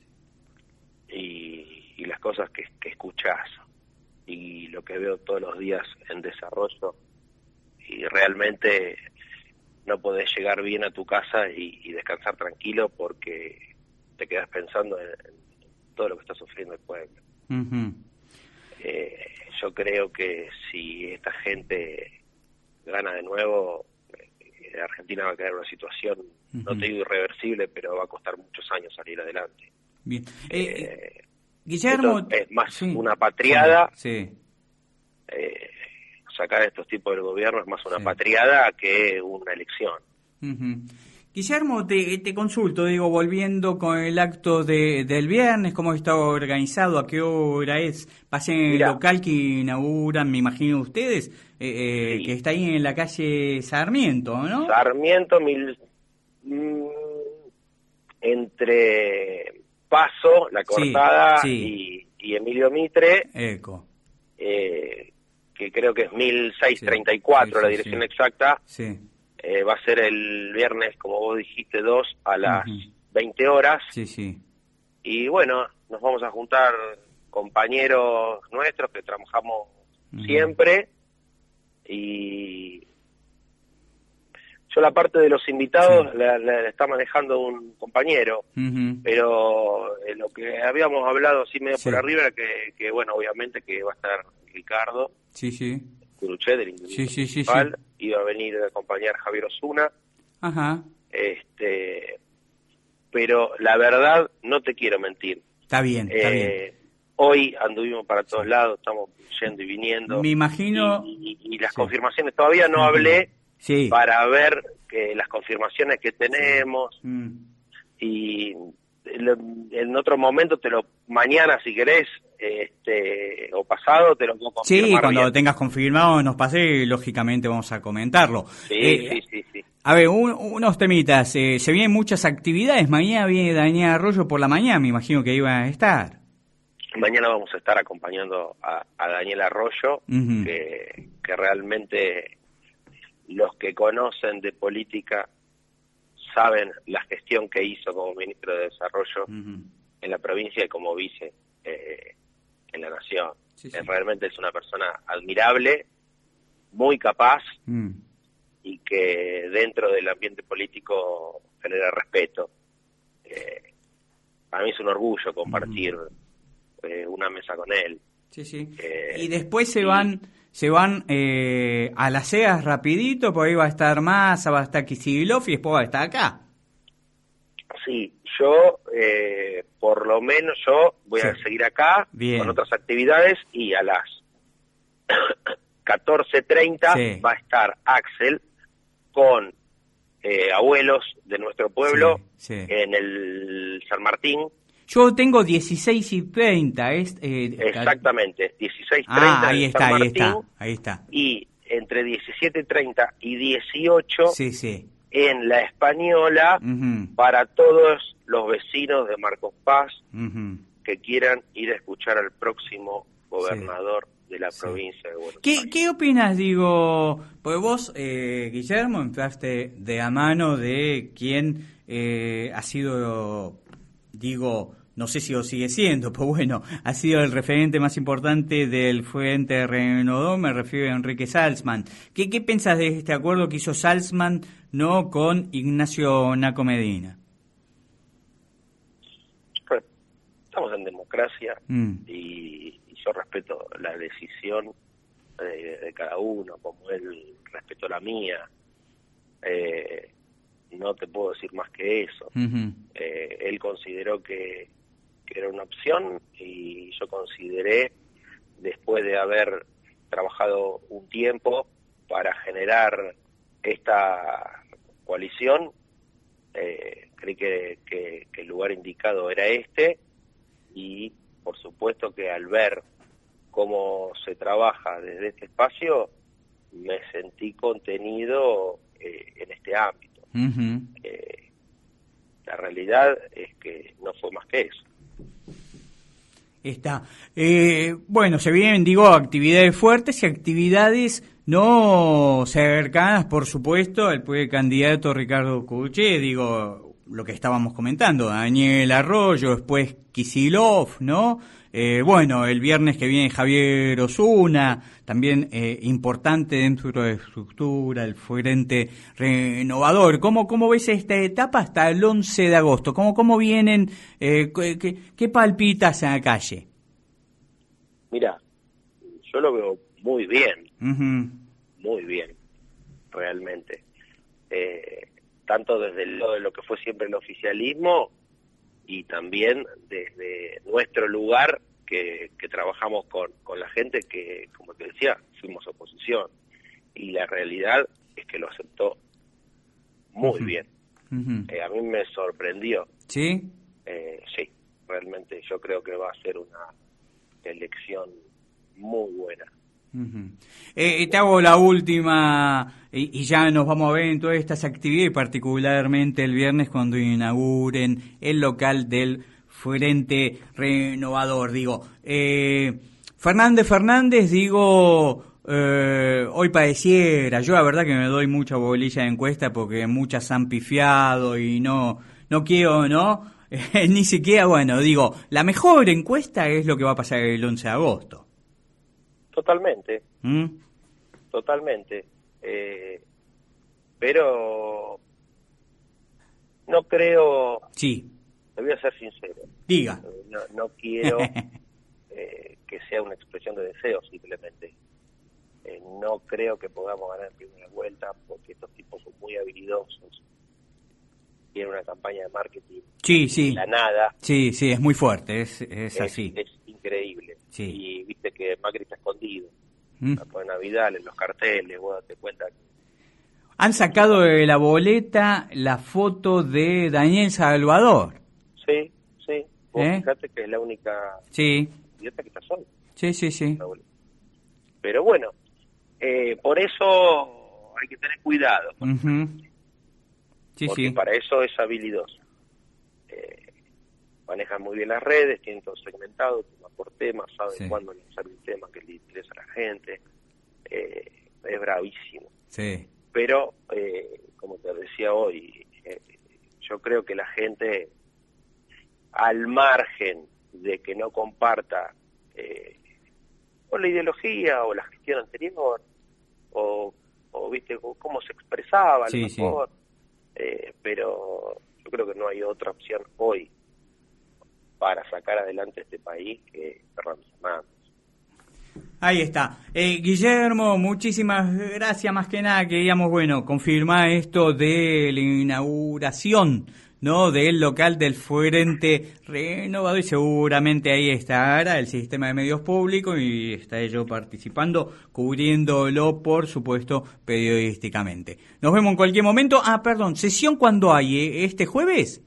y, y las cosas que, que escuchás y lo que veo todos los días en desarrollo, y realmente no podés llegar bien a tu casa y, y descansar tranquilo porque te quedás pensando en, en todo lo que está sufriendo el pueblo. Uh-huh. eh, yo creo que si esta gente gana de nuevo, Argentina va a quedar en una situación, uh-huh. no te digo irreversible, pero va a costar muchos años salir adelante. Bien. Eh, eh, Guillermo, es más sí. una patriada. Sí. Eh, sacar a estos tipos del gobierno es más una sí. patriada que una elección. Uh-huh. Guillermo, te, te consulto, digo, volviendo con el acto de, del viernes, ¿cómo está organizado? ¿A qué hora es? ¿Pasa en el local que inauguran, me imagino ustedes, eh, sí. que está ahí en la calle Sarmiento, ¿no? Sarmiento, mil, mmm, entre Paso, La Cortada, sí, sí. Y, y Emilio Mitre, Eco. Eh, que creo que es mil seiscientos treinta y cuatro, sí, sí, la dirección sí. exacta. Sí. Eh, va a ser el viernes, como vos dijiste, dos a las uh-huh. veinte horas. Sí, sí. Y bueno, nos vamos a juntar compañeros nuestros que trabajamos uh-huh. siempre. Y yo la parte de los invitados sí. la, la, la está manejando un compañero. Uh-huh. Pero eh, lo que habíamos hablado así medio sí. por arriba era que, que, bueno, obviamente que va a estar Ricardo. Sí, sí. Curuché, del Instituto sí, sí, sí, Municipal, sí. iba a venir a acompañar a Javier Osuna. Ajá. Este, pero la verdad, no te quiero mentir. Está bien, está eh, bien. hoy anduvimos para todos lados, estamos yendo y viniendo. Me imagino... Y, y, y las sí. confirmaciones, todavía no hablé sí. para ver que las confirmaciones que tenemos, sí. mm. y en otro momento, te lo mañana si querés, este o pasado, te lo puedo confirmar. Sí, cuando bien. lo tengas confirmado nos pase, lógicamente vamos a comentarlo. Sí, eh, sí, sí, sí. A ver, un, unos temitas, eh, se vienen muchas actividades, mañana viene Daniel Arroyo por la mañana, me imagino que iba a estar. Mañana vamos a estar acompañando a, a Daniel Arroyo, Uh-huh. que, que realmente los que conocen de política saben la gestión que hizo como ministro de Desarrollo Uh-huh. en la provincia y como vice eh, en la nación. Sí, sí. Eh, realmente es una persona admirable, muy capaz, Mm. y que dentro del ambiente político genera respeto. Eh, para mí es un orgullo compartir uh-huh. eh, una mesa con él. Sí, sí. Eh, y después se y... van se van eh, a las C E A S rapidito, por ahí va a estar Massa, va a estar Kicillof y después va a estar acá. Sí, yo, eh, por lo menos yo voy sí. a seguir acá Bien. Con otras actividades, y a las catorce treinta sí. va a estar Axel con eh, abuelos de nuestro pueblo sí, sí. en el San Martín. Yo tengo dieciséis y treinta. Es, eh, Exactamente, dieciséis treinta. Ah, ahí está, San ahí Martín, está, ahí está. Y entre diecisiete treinta y dieciocho sí, sí. en La Española, uh-huh. para todos los vecinos de Marcos Paz uh-huh. que quieran ir a escuchar al próximo gobernador sí. de la sí. provincia de Buenos ¿Qué, Aires. ¿Qué opinas, digo? Pues vos, eh, Guillermo, entraste de a mano de quien eh, ha sido, digo, no sé si lo sigue siendo, pero bueno, ha sido el referente más importante del Frente Renovador, me refiero a Enrique Salzman. ¿Qué, qué pensás de este acuerdo que hizo Salzman no con Ignacio Naco Medina? Estamos en democracia mm. y, y yo respeto la decisión de, de cada uno, como él respetó la mía. Eh, no te puedo decir más que eso. Uh-huh. Eh, él consideró que, que era una opción, y yo consideré, después de haber trabajado un tiempo para generar esta coalición, eh, creí que, que, que el lugar indicado era este, y por supuesto que al ver cómo se trabaja desde este espacio, me sentí contenido eh, en este ámbito. Uh-huh. Eh, la realidad es que no fue más que eso. Está. Eh, bueno, se vienen, digo, actividades fuertes y actividades no cercanas, por supuesto, al candidato Ricardo Cuché, digo, lo que estábamos comentando, Daniel Arroyo, después Kicillof, ¿no? Eh, bueno, el viernes que viene Javier Osuna, también eh, importante dentro de la estructura, el Frente Renovador. ¿Cómo, cómo ves esta etapa hasta el once de agosto? ¿Cómo, cómo vienen? Eh, ¿qué, qué palpitas en la calle? Mira, yo lo veo muy bien, uh-huh. muy bien, realmente. Eh, tanto desde el lado de lo que fue siempre el oficialismo, y también desde nuestro lugar que, que trabajamos con, con la gente que, como te decía, fuimos oposición. Y la realidad es que lo aceptó muy uh-huh. bien. Uh-huh. Eh, a mí me sorprendió. ¿Sí? Eh, sí, realmente yo creo que va a ser una elección muy buena. Uh-huh. Eh, te hago la última y, y ya nos vamos a ver en todas estas actividades, particularmente el viernes cuando inauguren el local del Frente Renovador. Digo, eh, Fernández Fernández, digo, eh, hoy pareciera, yo la verdad que me doy mucha bolilla de encuesta porque muchas han pifiado y no, no quiero, ¿no? Eh, ni siquiera, bueno, digo, la mejor encuesta es lo que va a pasar el once de agosto. Totalmente, ¿Mm? totalmente, eh, pero no creo, sí, te voy a ser sincero, diga, no, no quiero eh, que sea una expresión de deseo simplemente, eh, no creo que podamos ganar en primera vuelta porque estos tipos son muy habilidosos tiene una campaña de marketing sí, sí. de la nada. Sí, sí, es muy fuerte, es, es, es así. Es increíble. Sí. Y viste que Macri está escondido. ¿Mm? La ponen a Vidal en los carteles, vos date cuenta. Han sacado de la boleta la foto de Daniel Salvador. Sí, sí. Vos ¿Eh? fíjate que es la única Sí. idiota que está sola. Sí, sí, sí. Pero bueno, eh, por eso hay que tener cuidado. Uh-huh. Sí, porque sí. para eso es habilidoso. Eh, manejan muy bien las redes, tienen todo segmentado, tema por tema, saben Sí. cuándo lanzar un tema que le interesa a la gente. Eh, es bravísimo. Sí. Pero, eh, como te decía hoy, eh, yo creo que la gente, al margen de que no comparta eh, o la ideología o la gestión anterior, o, o viste cómo se expresaba a lo Sí, mejor, eh, pero yo creo que no hay otra opción hoy para sacar adelante este país que Fernando Fernández. Ahí está. Eh, Guillermo, muchísimas gracias. Más que nada queríamos, bueno, confirmar esto de la inauguración, ¿no?, del local del Frente Renovador, y seguramente ahí estará el sistema de medios públicos y está yo participando, cubriéndolo, por supuesto, periodísticamente. Nos vemos en cualquier momento. Ah, perdón, ¿sesión cuándo hay? ¿Eh? ¿Este jueves?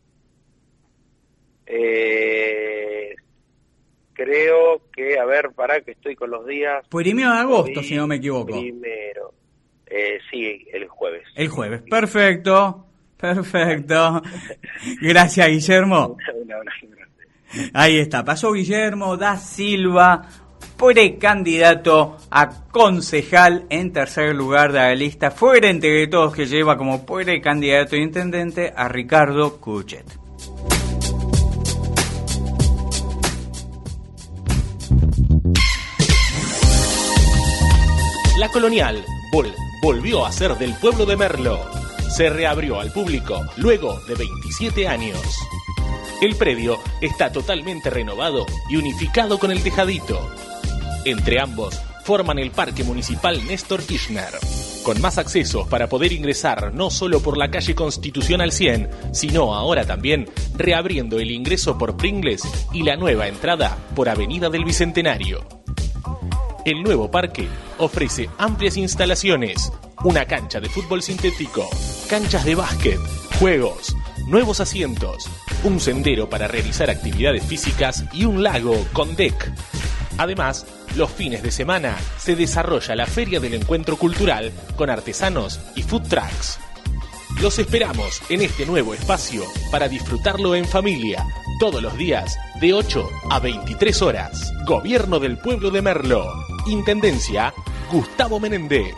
Eh... Creo que, a ver, pará que estoy con los días. Primero de agosto, Hoy, si no me equivoco. Primero. Eh, sí, el jueves. El jueves. Perfecto. Perfecto. Gracias, Guillermo. Un abrazo grande. Ahí está. Pasó Guillermo da Silva, precandidato a concejal en tercer lugar de la lista, fuera entre todos, que lleva como precandidato a intendente a Ricardo Cuchet. La Colonial vol- volvió a ser del pueblo de Merlo. Se reabrió al público luego de veintisiete años. El predio está totalmente renovado y unificado con el tejadito. Entre ambos forman el Parque Municipal Néstor Kirchner, con más accesos para poder ingresar no solo por la calle Constitucional cien, sino ahora también reabriendo el ingreso por Pringles y la nueva entrada por Avenida del Bicentenario. El nuevo parque ofrece amplias instalaciones, una cancha de fútbol sintético, canchas de básquet, juegos, nuevos asientos, un sendero para realizar actividades físicas y un lago con deck. Además, los fines de semana se desarrolla la Feria del Encuentro Cultural con artesanos y food trucks. Los esperamos en este nuevo espacio para disfrutarlo en familia, todos los días de ocho a veintitrés horas. Gobierno del Pueblo de Merlo. Intendencia Gustavo Menéndez.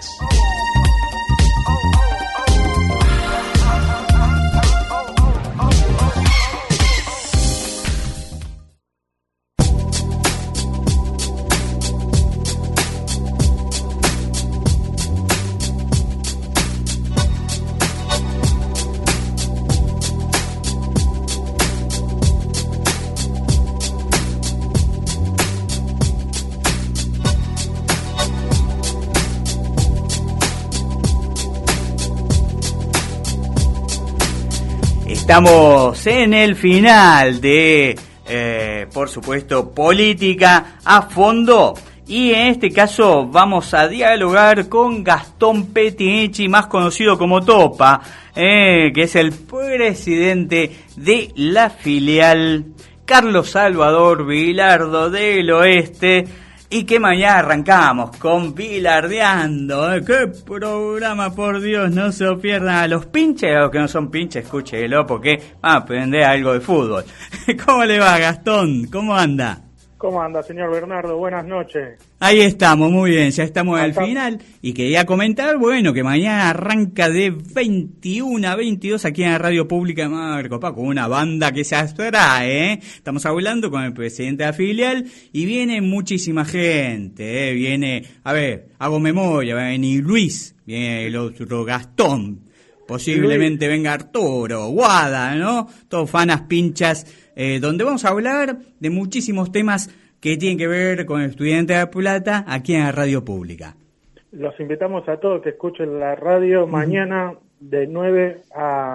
Estamos en el final de, eh, por supuesto, Política a Fondo. Y en este caso vamos a dialogar con Gastón Petici, más conocido como Topa, eh, que es el presidente de la filial Carlos Salvador Vilardo del Oeste. Y que mañana arrancamos con Bilardeando. ¿Eh? ¡Qué programa, por Dios! No se lo pierdan. A los pinches, a los que no son pinches, escúchelo, porque van a aprender algo de fútbol. ¿Cómo le va, Gastón? ¿Cómo anda? ¿Cómo anda, señor Bernardo? Buenas noches. Ahí estamos, muy bien, ya estamos al Acá. final. Y quería comentar, bueno, que mañana arranca de veintiuno a veintidós aquí en la Radio Pública de Marcos Paz, con una banda que se atrae, ¿eh? Estamos hablando con el presidente de la filial y viene muchísima gente, ¿eh? Viene, a ver, hago memoria, va a venir Luis, viene el otro Gastón, posiblemente Luis. Venga Arturo, Guada, ¿no? Todos fanas pinchas, eh, donde vamos a hablar de muchísimos temas que tienen que ver con el Estudiante de La Plata aquí en la Radio Pública. Los invitamos a todos que escuchen la radio mañana de nueve a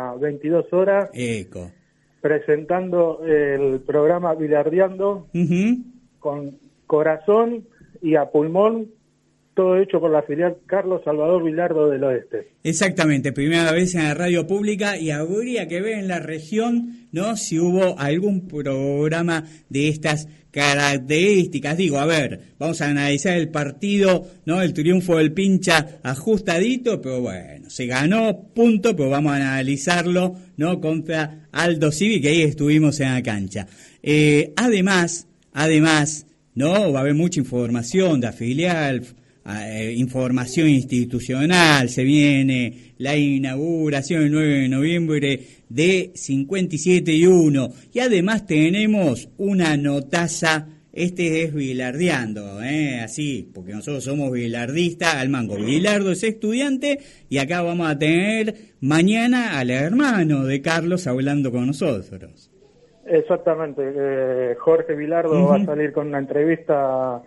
las veintidós horas. Eco. Presentando el programa Bilardeando Uh-huh. con corazón y a pulmón, todo hecho por la filial Carlos Salvador Bilardo del Oeste. Exactamente, primera vez en la radio pública y habría que ver en la región, ¿no?, si hubo algún programa de estas características. Digo, a ver, vamos a analizar el partido, ¿no?, el triunfo del Pincha ajustadito, pero bueno, se ganó, punto, pero vamos a analizarlo, ¿no?, contra Aldo Civi, que ahí estuvimos en la cancha. Eh, además, además, ¿no?, va a haber mucha información de la filial, eh, información institucional, se viene la inauguración el nueve de noviembre de cincuenta y siete y uno, y además tenemos una notaza, este es Bilardeando, ¿eh? Así, porque nosotros somos bilardistas al mango. Bilardo es estudiante y acá vamos a tener mañana al hermano de Carlos hablando con nosotros. Exactamente, eh, Jorge Bilardo uh-huh. va a salir con una entrevista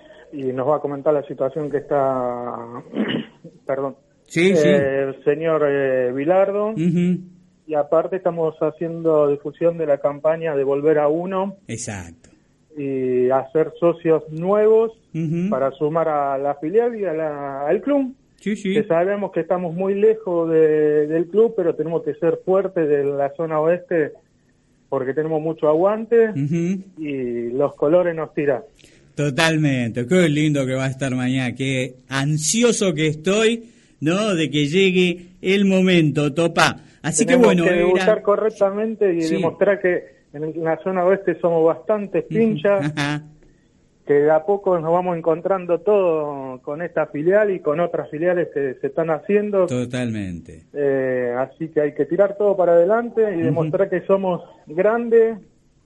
y nos va a comentar la situación que está, perdón, sí, eh, sí. el señor eh, Bilardo, uh-huh. y aparte estamos haciendo difusión de la campaña de Volver a Uno. Exacto. Y hacer socios nuevos uh-huh. para sumar a la filial y a la, al club. Sí, sí. Que sabemos que estamos muy lejos de, del club, pero tenemos que ser fuertes de la zona oeste porque tenemos mucho aguante uh-huh. y los colores nos tiran. Totalmente, qué lindo que va a estar mañana, qué ansioso que estoy, ¿no?, de que llegue el momento, Topa. Así tenemos que bueno, que debutar era... correctamente y sí. demostrar que en la zona oeste somos bastantes pinchas, uh-huh. que de a poco nos vamos encontrando todo con esta filial y con otras filiales que se están haciendo. Totalmente. Eh, así que hay que tirar todo para adelante y uh-huh. demostrar que somos grandes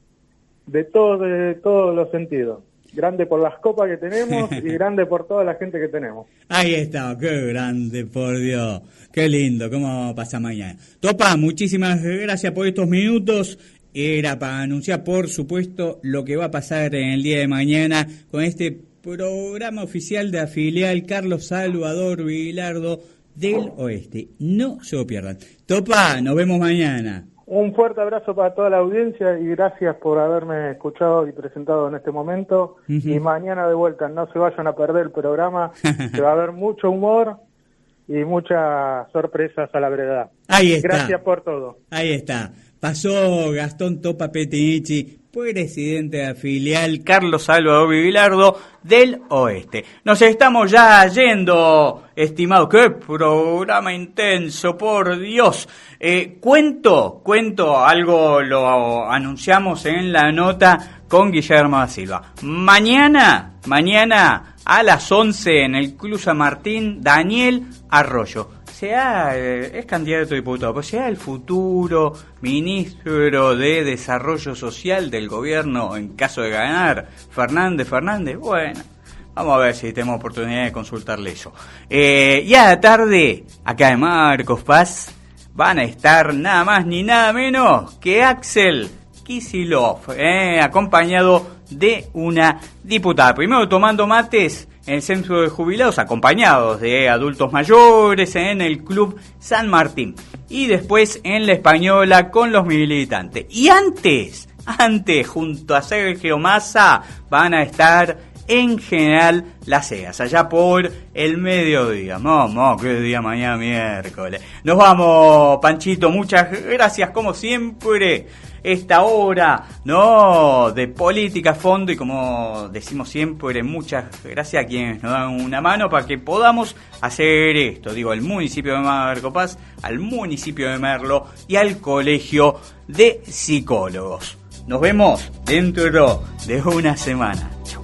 de, todo, de todos los sentidos. Grande por las copas que tenemos y grande por toda la gente que tenemos. Ahí está, qué grande, por Dios. Qué lindo, cómo pasa mañana. Topa, muchísimas gracias por estos minutos. Era para anunciar, por supuesto, lo que va a pasar en el día de mañana con este programa oficial de la filial Carlos Salvador Bilardo del Oeste. No se lo pierdan. Topa, nos vemos mañana. Un fuerte abrazo para toda la audiencia y gracias por haberme escuchado y presentado en este momento. Uh-huh. Y mañana de vuelta, no se vayan a perder el programa, que va a haber mucho humor y muchas sorpresas a la verdad. Ahí está. Gracias por todo. Ahí está. Pasó Gastón Topa Petinichi, presidente de la filial Carlos Salvador Bilardo del Oeste. Nos estamos ya yendo, estimado. ¡Qué programa intenso, por Dios! Eh, cuento, cuento, algo lo anunciamos en la nota con Guillermo da Silva. Mañana, mañana a las once en el Club San Martín, Daniel Arroyo. Sea, es candidato a diputado, pues sea el futuro ministro de Desarrollo Social del gobierno en caso de ganar Fernández Fernández. Bueno, vamos a ver si tenemos oportunidad de consultarle eso. Eh, y a la tarde, acá en Marcos Paz, van a estar nada más ni nada menos que Axel Kicillof, eh, acompañado de una diputada. Primero tomando mates en el centro de jubilados, acompañados de adultos mayores en el Club San Martín. Y después en la Española con los militantes. Y antes, antes, junto a Sergio Massa, van a estar en General Las Heras, allá por el mediodía. Vamos, qué día mañana miércoles. Nos vamos, Panchito, muchas gracias como siempre. Esta hora, ¿no?, de política a fondo, y como decimos siempre, muchas gracias a quienes nos dan una mano para que podamos hacer esto. Digo, al municipio de Marcos Paz, al municipio de Merlo y al Colegio de Psicólogos. Nos vemos dentro de una semana. Chau.